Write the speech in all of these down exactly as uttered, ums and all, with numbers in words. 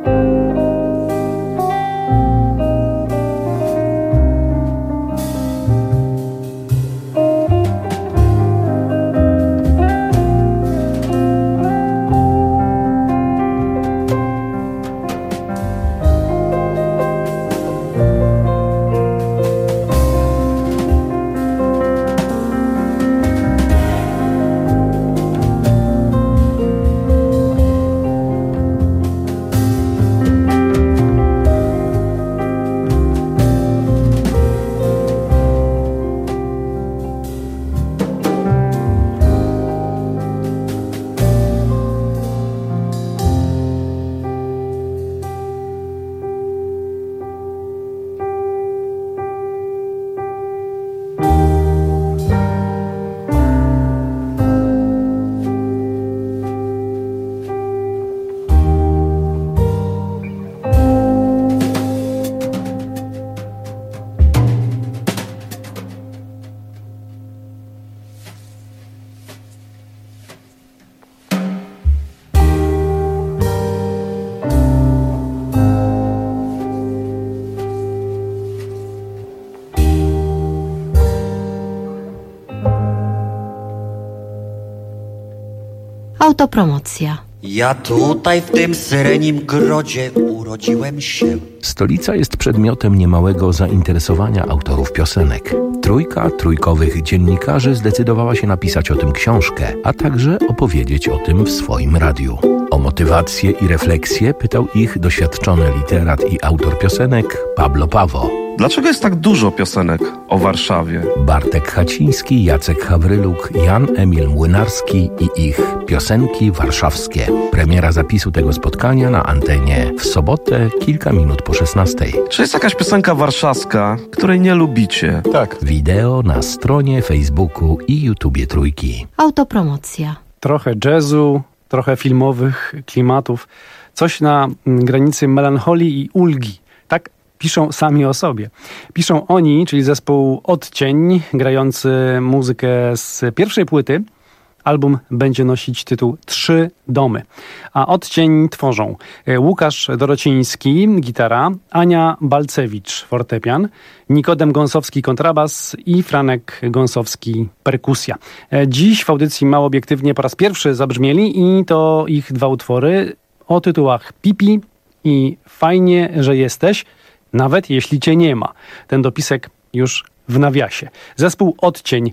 Autopromocja. Ja tutaj w tym syrenim grodzie urodziłem się. Stolica jest przedmiotem niemałego zainteresowania autorów piosenek. Trójka trójkowych dziennikarzy zdecydowała się napisać o tym książkę, a także opowiedzieć o tym w swoim radiu. O motywację i refleksję pytał ich doświadczony literat i autor piosenek Pablo Pawo. Dlaczego jest tak dużo piosenek o Warszawie? Bartek Haciński, Jacek Hawryluk, Jan Emil Młynarski i ich piosenki warszawskie. Premiera zapisu tego spotkania na antenie w sobotę, kilka minut po szesnastej. Czy jest jakaś piosenka warszawska, której nie lubicie? Tak. Wideo na stronie Facebooku i YouTubie Trójki. Autopromocja. Trochę jazzu, trochę filmowych klimatów. Coś na granicy melancholii i ulgi. Tak piszą sami o sobie. Piszą oni, czyli zespół Odcień, grający muzykę z pierwszej płyty. Album będzie nosić tytuł Trzy domy. A Odcień tworzą Łukasz Dorociński, gitara, Ania Balcewicz, fortepian, Nikodem Gąsowski, kontrabas i Franek Gąsowski, perkusja. Dziś w audycji Mało Obiektywnie po raz pierwszy zabrzmieli i to ich dwa utwory o tytułach Pipi i Fajnie, że jesteś, nawet jeśli cię nie ma. Ten dopisek już w nawiasie. Zespół Odcień.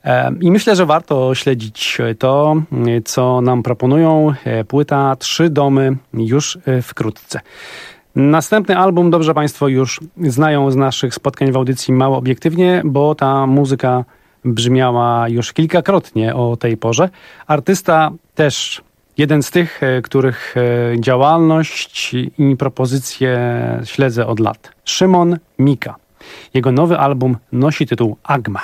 I myślę, że warto śledzić to, co nam proponują. Płyta Trzy domy już wkrótce. Następny album dobrze Państwo już znają z naszych spotkań w audycji Mało Obiektywnie, bo ta muzyka brzmiała już kilkakrotnie o tej porze. Artysta też jeden z tych, których działalność i propozycje śledzę od lat. Szymon Mika. Jego nowy album nosi tytuł Agma.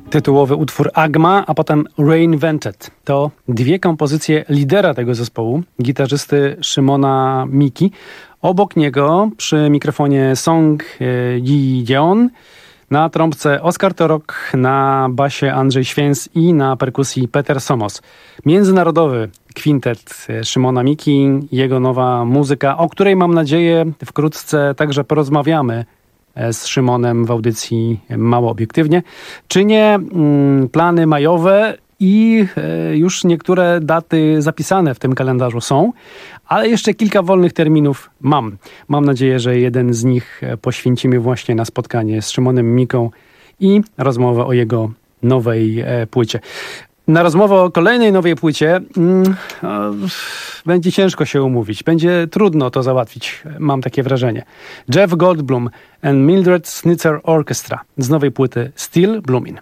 tytułowy utwór Agma, a potem Reinvented. To dwie kompozycje lidera tego zespołu, gitarzysty Szymona Miki. Obok niego przy mikrofonie Song Yi Jeon, na trąbce Oskar Torok, na basie Andrzej Święs i na perkusji Peter Somos. Międzynarodowy kwintet Szymona Miki, jego nowa muzyka, o której mam nadzieję wkrótce także porozmawiamy z Szymonem w audycji Mało Obiektywnie. Czynię mm, plany majowe i e, już niektóre daty zapisane w tym kalendarzu są, ale jeszcze kilka wolnych terminów mam. Mam nadzieję, że jeden z nich poświęcimy właśnie na spotkanie z Szymonem Miką i rozmowę o jego nowej e, płycie. Na rozmowę o kolejnej nowej płycie mm, o, będzie ciężko się umówić. Będzie trudno to załatwić, mam takie wrażenie. Jeff Goldblum and Mildred Snitzer Orchestra z nowej płyty Still Bloomin'.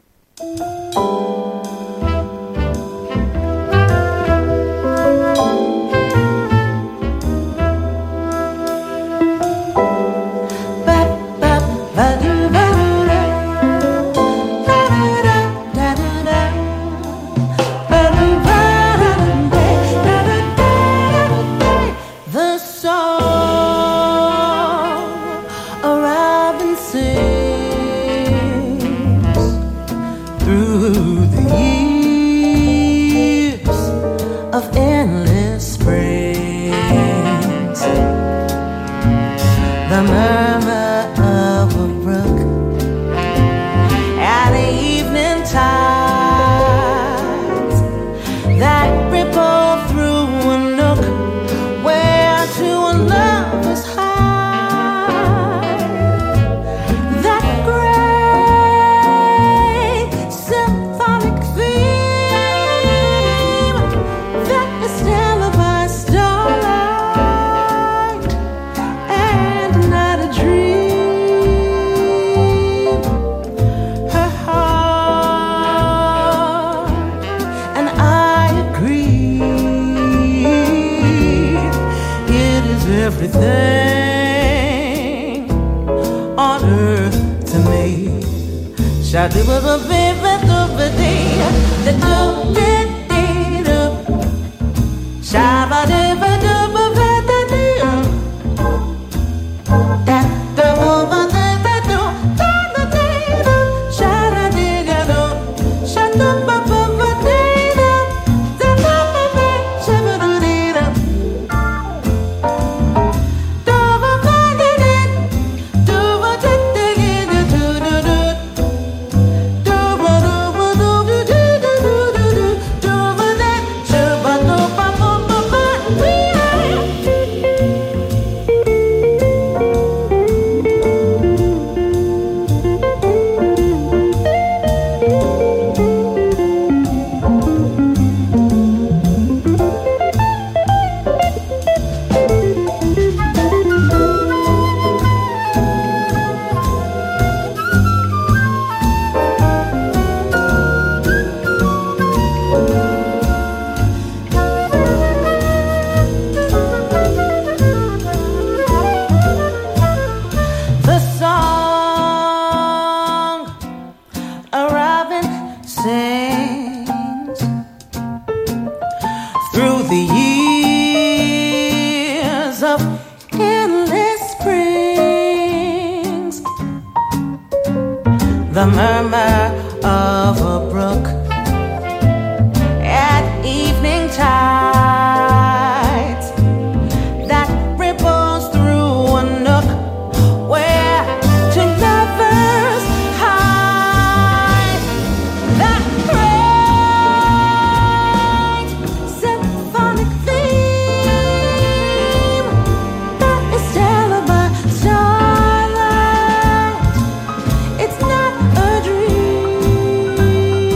It's not a dream.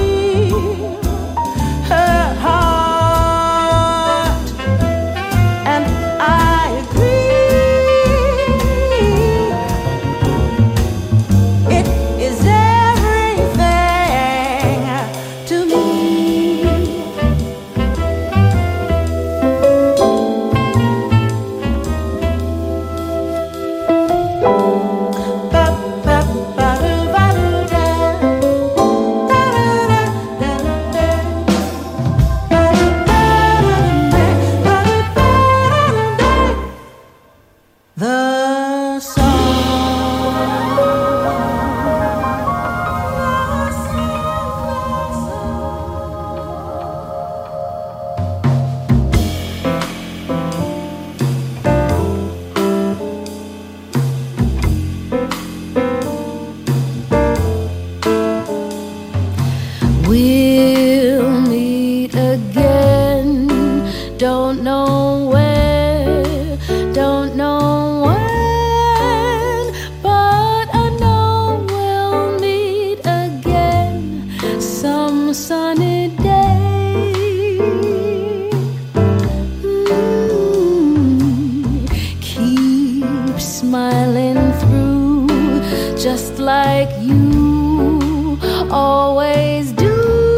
Don't know where, don't know when, but I know we'll meet again some sunny day. Mm, keep smiling through, just like you always do.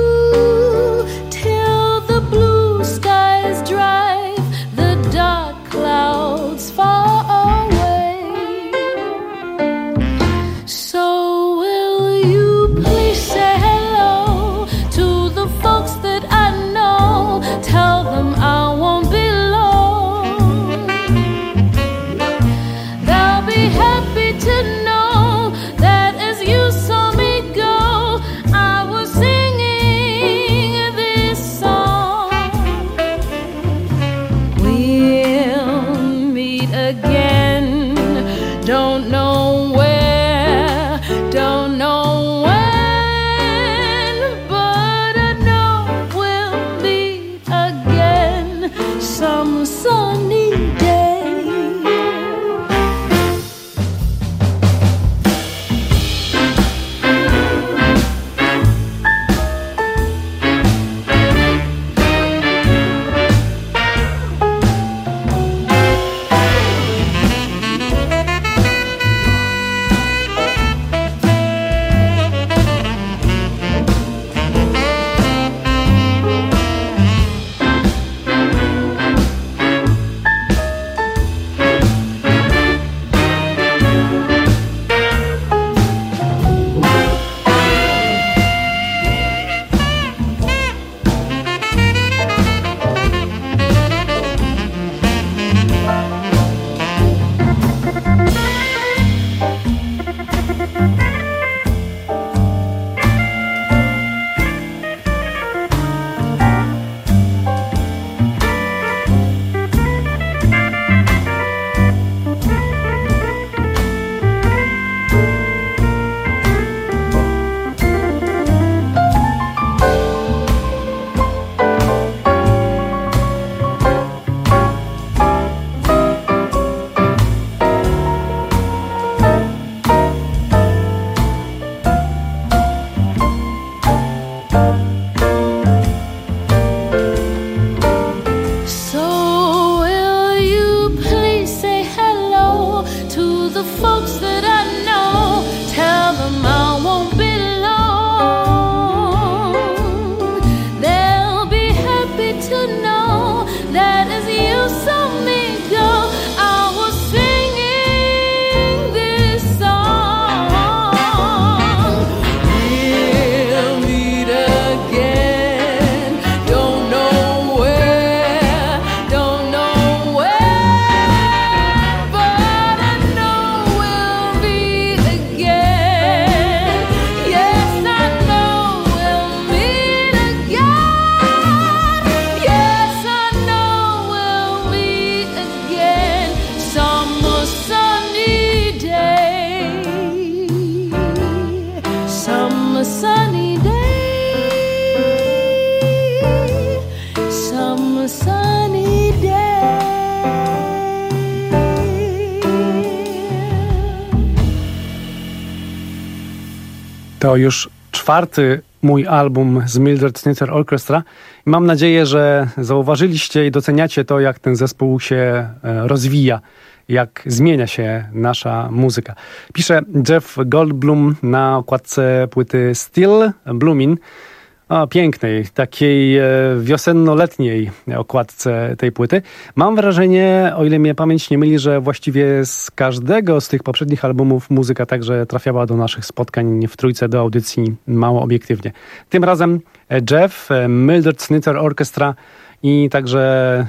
To już czwarty mój album z Mildred Snitzer Orchestra. Mam nadzieję, że zauważyliście i doceniacie to, jak ten zespół się rozwija, jak zmienia się nasza muzyka. Pisze Jeff Goldblum na okładce płyty Still Bloomin'. O, pięknej, takiej wiosenno-letniej okładce tej płyty. Mam wrażenie, o ile mnie pamięć nie myli, że właściwie z każdego z tych poprzednich albumów muzyka także trafiała do naszych spotkań w trójce, do audycji Mało Obiektywnie. Tym razem Jeff, Mildred Snitzer Orchestra i także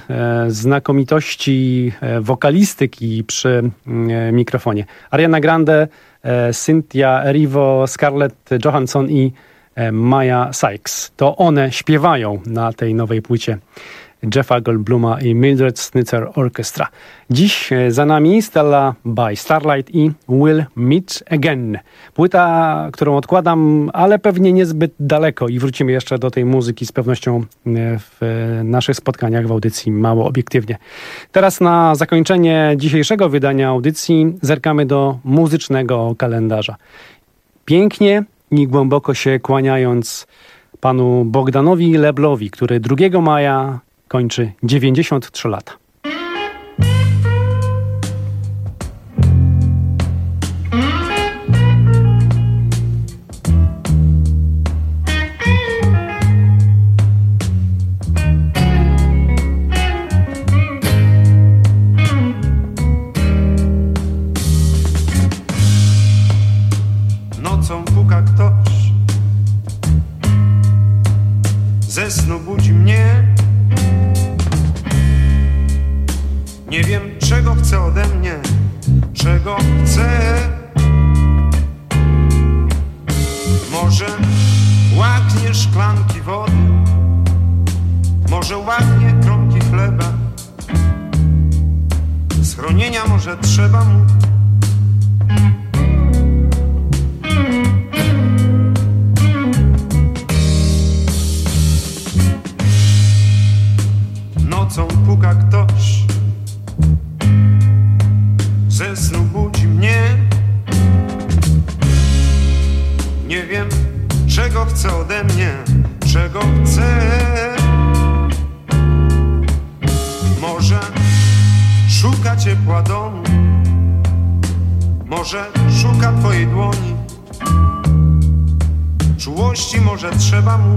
znakomitości wokalistyki przy mikrofonie. Ariana Grande, Cynthia Erivo, Scarlett Johansson i Maya Sykes. To one śpiewają na tej nowej płycie Jeffa Goldbluma i Mildred Snitzer Orchestra. Dziś za nami Stella by Starlight i We'll Meet Again. Płyta, którą odkładam, ale pewnie niezbyt daleko i wrócimy jeszcze do tej muzyki z pewnością w naszych spotkaniach w audycji Mało Obiektywnie. Teraz na zakończenie dzisiejszego wydania audycji zerkamy do muzycznego kalendarza. Pięknie i głęboko się kłaniając panu Bogdanowi Leblowi, który drugiego maja kończy dziewięćdziesiąt trzy lata. Nocą puka ktoś, ze snu budzi mnie. Nie wiem, czego chce ode mnie, czego chce. Może łaknie szklanki wody, może łaknie kromki chleba. Schronienia może trzeba mu. Nocą puka ktoś, ze snu budzi mnie. Nie wiem, czego chce ode mnie, czego chce. Może szuka ciepła domu, może szuka twojej dłoni. Czułości może trzeba mu.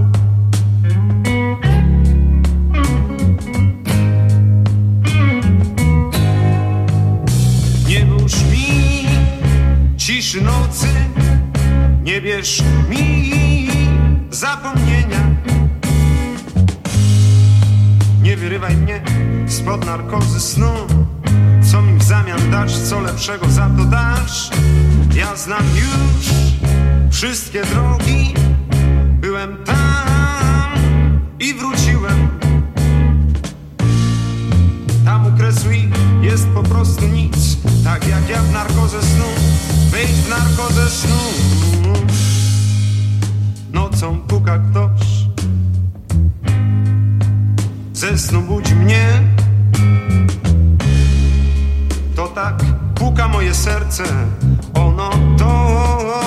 Nie bierz mi ciszy nocy, nie bierz mi zapomnienia. Nie wyrywaj mnie spod narkozy snu. Co mi w zamian dasz, co lepszego za to dasz? Ja znam już wszystkie drogi. Byłem tam i wróciłem. Tam u kresu ich jest po prostu nic. Tak jak ja w narkozę snu. Wejdź w narkozę snu. Nocą puka ktoś, ze snu budzi mnie. To tak puka moje serce. Ono to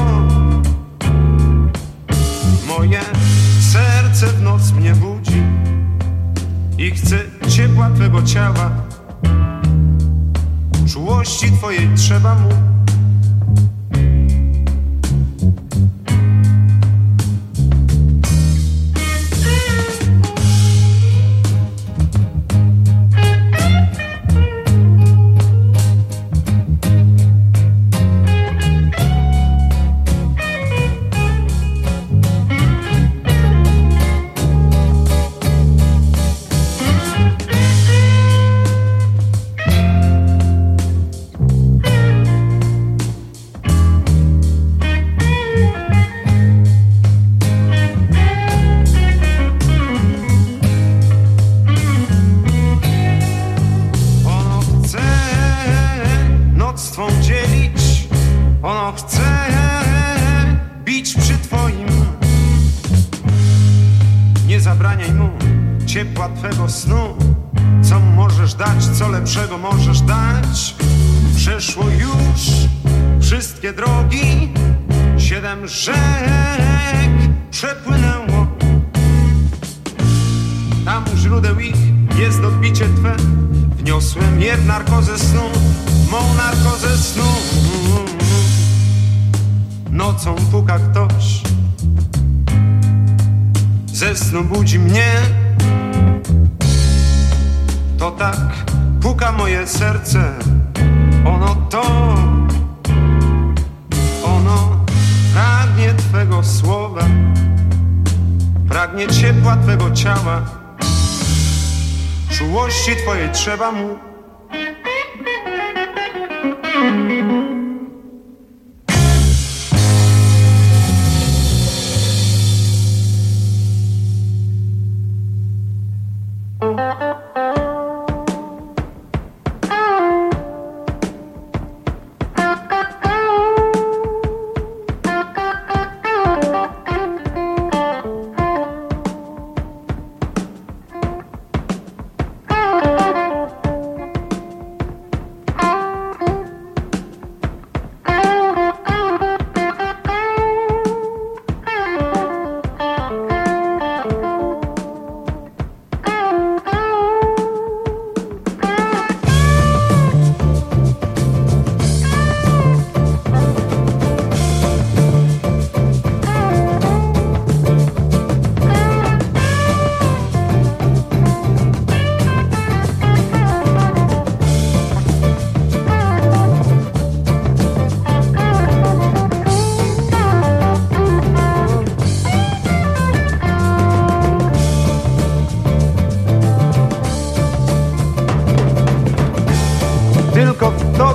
moje serce w noc mnie budzi i chce ciepła twego ciała. Czułości twojej trzeba mu. Ciepła twego snu. Co możesz dać, co lepszego możesz dać? Przeszło już wszystkie drogi. Siedem rzek przepłynęło. Tam u źródeł ich jest odbicie twe. Wniosłem je w narkozę snu, mą narkozę snu. Nocą puka ktoś, ze snu budzi mnie. To tak puka moje serce. Ono to, ono pragnie twego słowa, pragnie ciepła twego ciała. Czułości twojej trzeba mu. Thank you.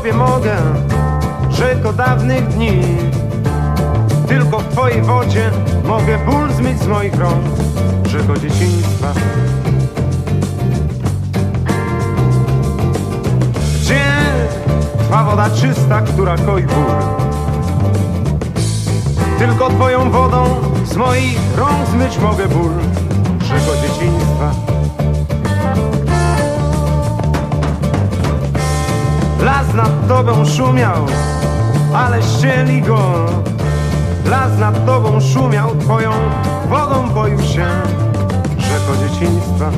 Tobie mogę, rzeko dawnych dni. Tylko w Twojej wodzie mogę ból zmyć z moich rąk, rzeko dzieciństwa. Gdzie Twa woda czysta, która koi ból? Tylko Twoją wodą z moich rąk zmyć mogę ból, rzeko dzieciństwa. Las nad Tobą szumiał, ale ścieli go. Las nad Tobą szumiał, Twoją wodą boił się, rzeko dzieciństwa.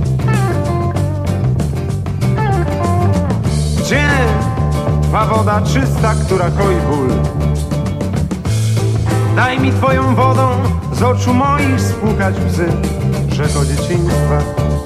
Gdzie Twa woda czysta, która koi ból? Daj mi Twoją wodą z oczu moich spłukać łzy, rzeko dzieciństwa.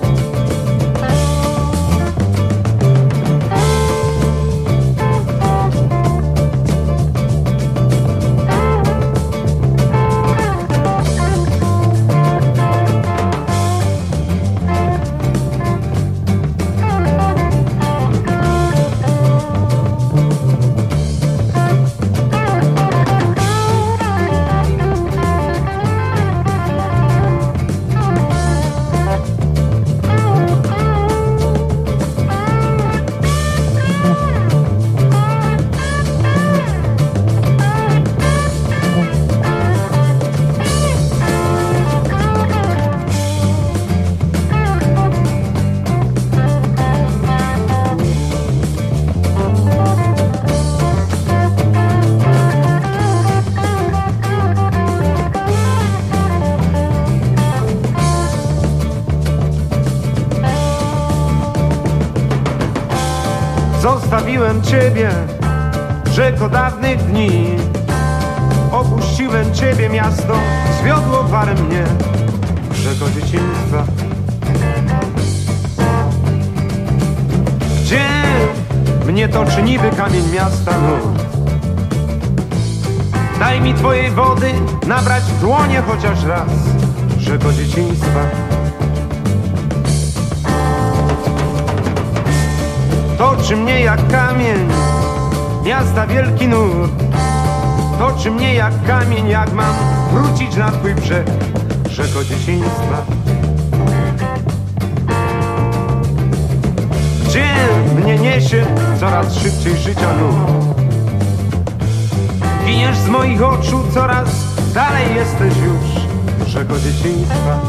Zostawiłem Ciebie, rzeko dawnych dni. Opuściłem Ciebie, miasto zwiodło warem mnie, rzeko dzieciństwa. Gdzie mnie toczy niby kamień miasta nurt? Daj mi Twojej wody nabrać w dłonie chociaż raz, rzeko dzieciństwa. Toczy mnie jak kamień miasta wielki nurt. Toczy mnie jak kamień, jak mam wrócić na Twój brzeg, rzeko dzieciństwa. Gdzie mnie niesie coraz szybciej życia nurt? Giniesz z moich oczu, coraz dalej jesteś już, rzeko dzieciństwa.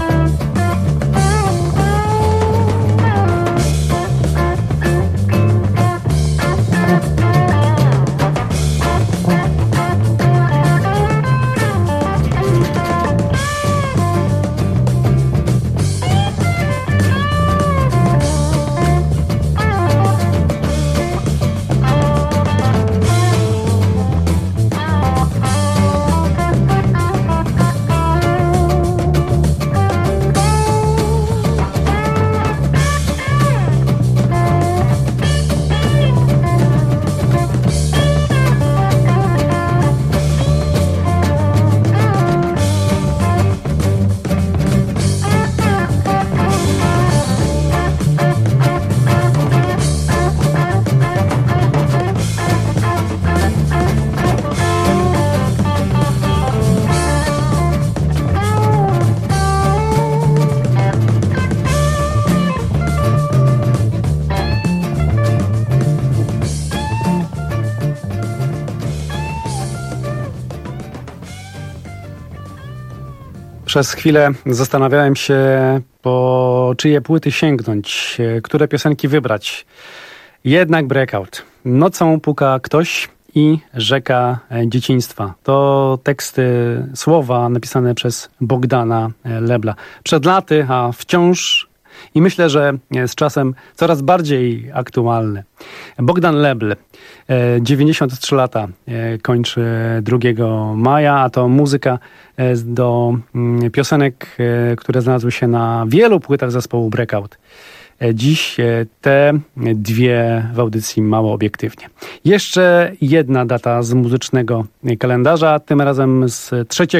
Przez chwilę zastanawiałem się, po czyje płyty sięgnąć, które piosenki wybrać. Jednak Breakout. Nocą puka ktoś i rzeka dzieciństwa. To teksty, słowa napisane przez Bogdana Lebla. Przed laty, a wciąż i myślę, że z czasem coraz bardziej aktualne. Bogdan Lebl, dziewięćdziesiąt trzy lata, kończy drugiego maja, a to muzyka do piosenek, które znalazły się na wielu płytach zespołu Breakout. Dziś te dwie w audycji Mało Obiektywnie. Jeszcze jedna data z muzycznego kalendarza, tym razem z trzeciego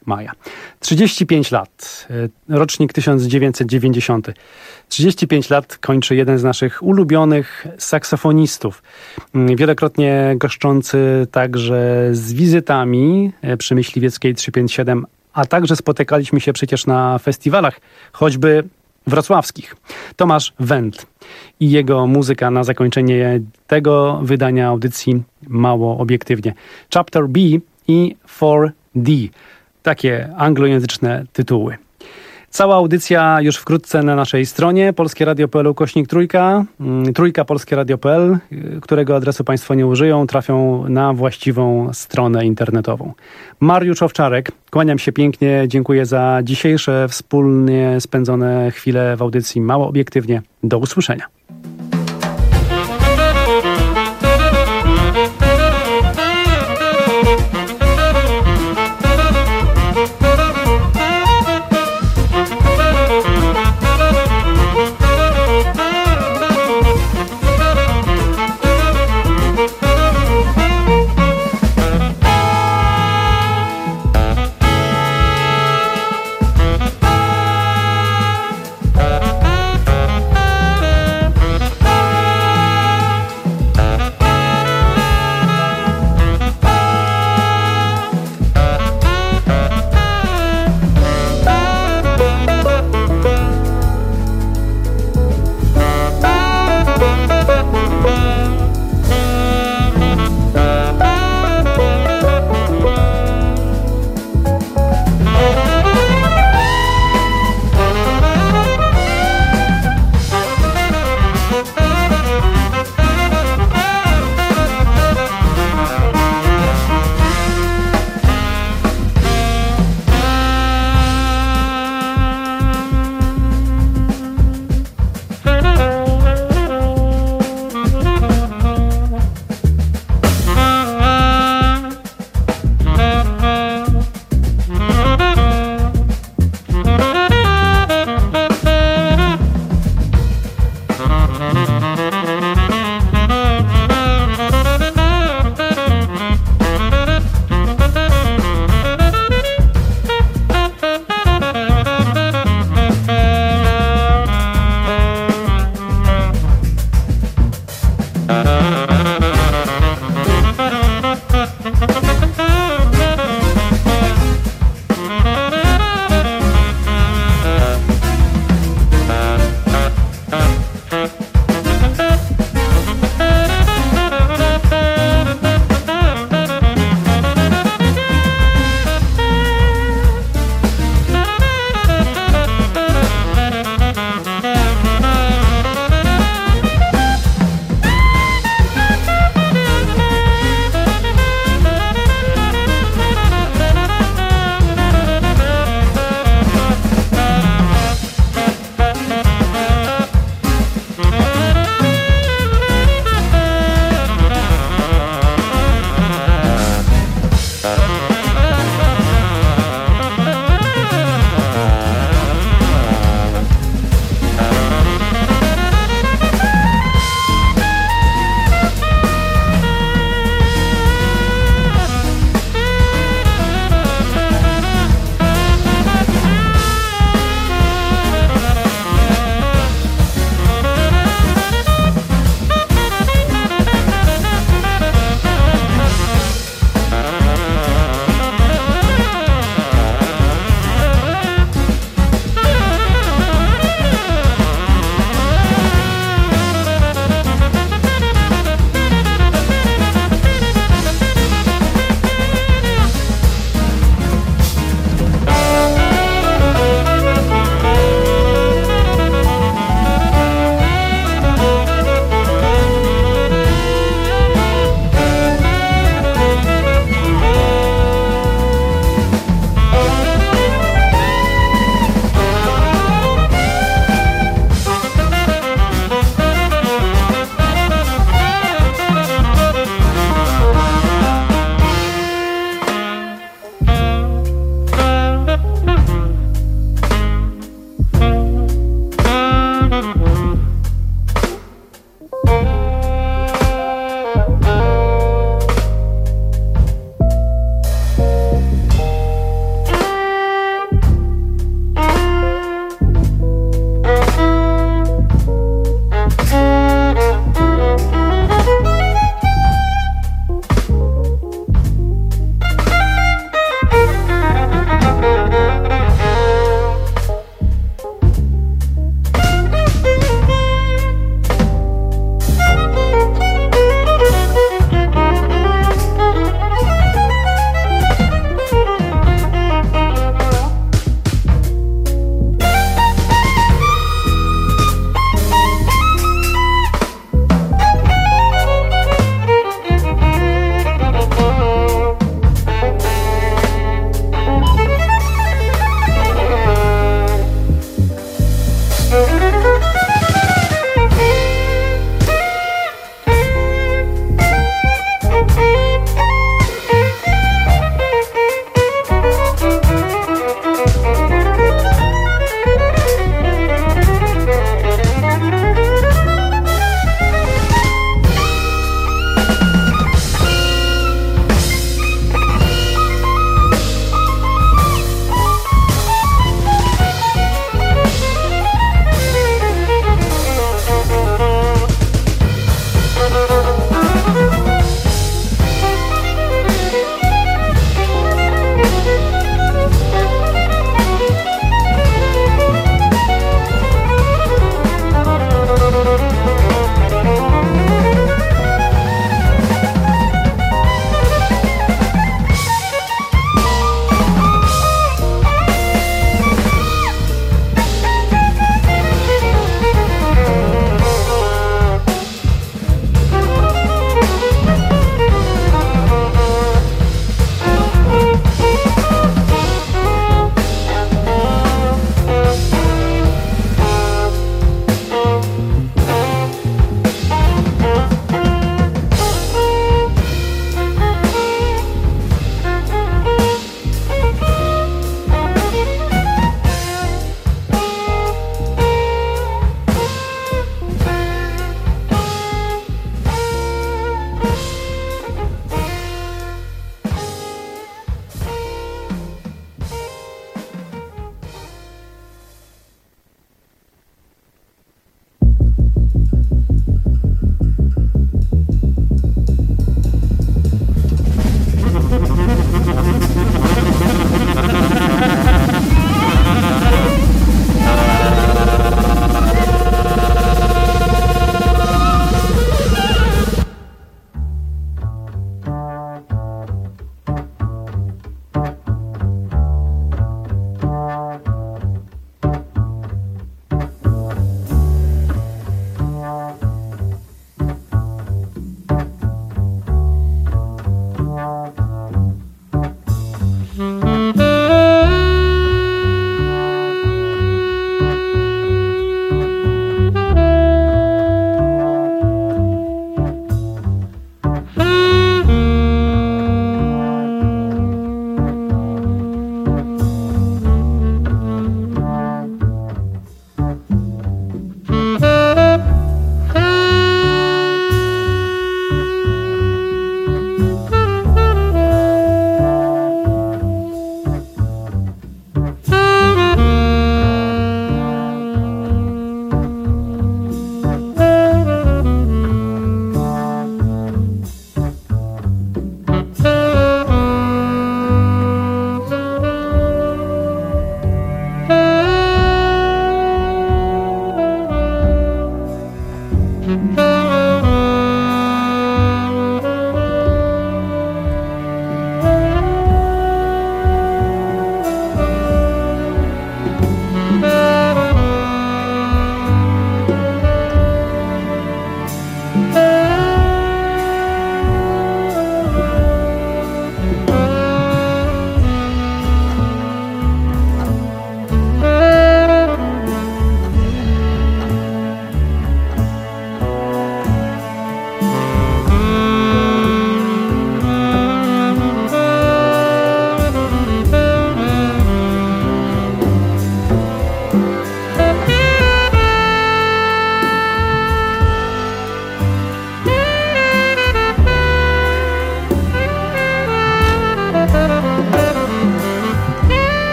maja. trzydzieści pięć lat, rocznik tysiąc dziewięćset dziewięćdziesiąty. trzydzieści pięć lat kończy jeden z naszych ulubionych saksofonistów. Wielokrotnie goszczący także z wizytami przy Myśliwieckiej trzysta pięćdziesiąt siedem, a także spotykaliśmy się przecież na festiwalach, choćby wrocławskich. Tomasz Wendl i jego muzyka na zakończenie tego wydania audycji Mało Obiektywnie. Chapter B i cztery D. Takie anglojęzyczne tytuły. Cała audycja już wkrótce na naszej stronie polskieradio.pl ukośnik trójka, trójka polskieradio.pl, którego adresu Państwo nie użyją, trafią na właściwą stronę internetową. Mariusz Owczarek, kłaniam się pięknie, dziękuję za dzisiejsze wspólnie spędzone chwile w audycji Mało Obiektywnie. Do usłyszenia.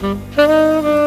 Thank you.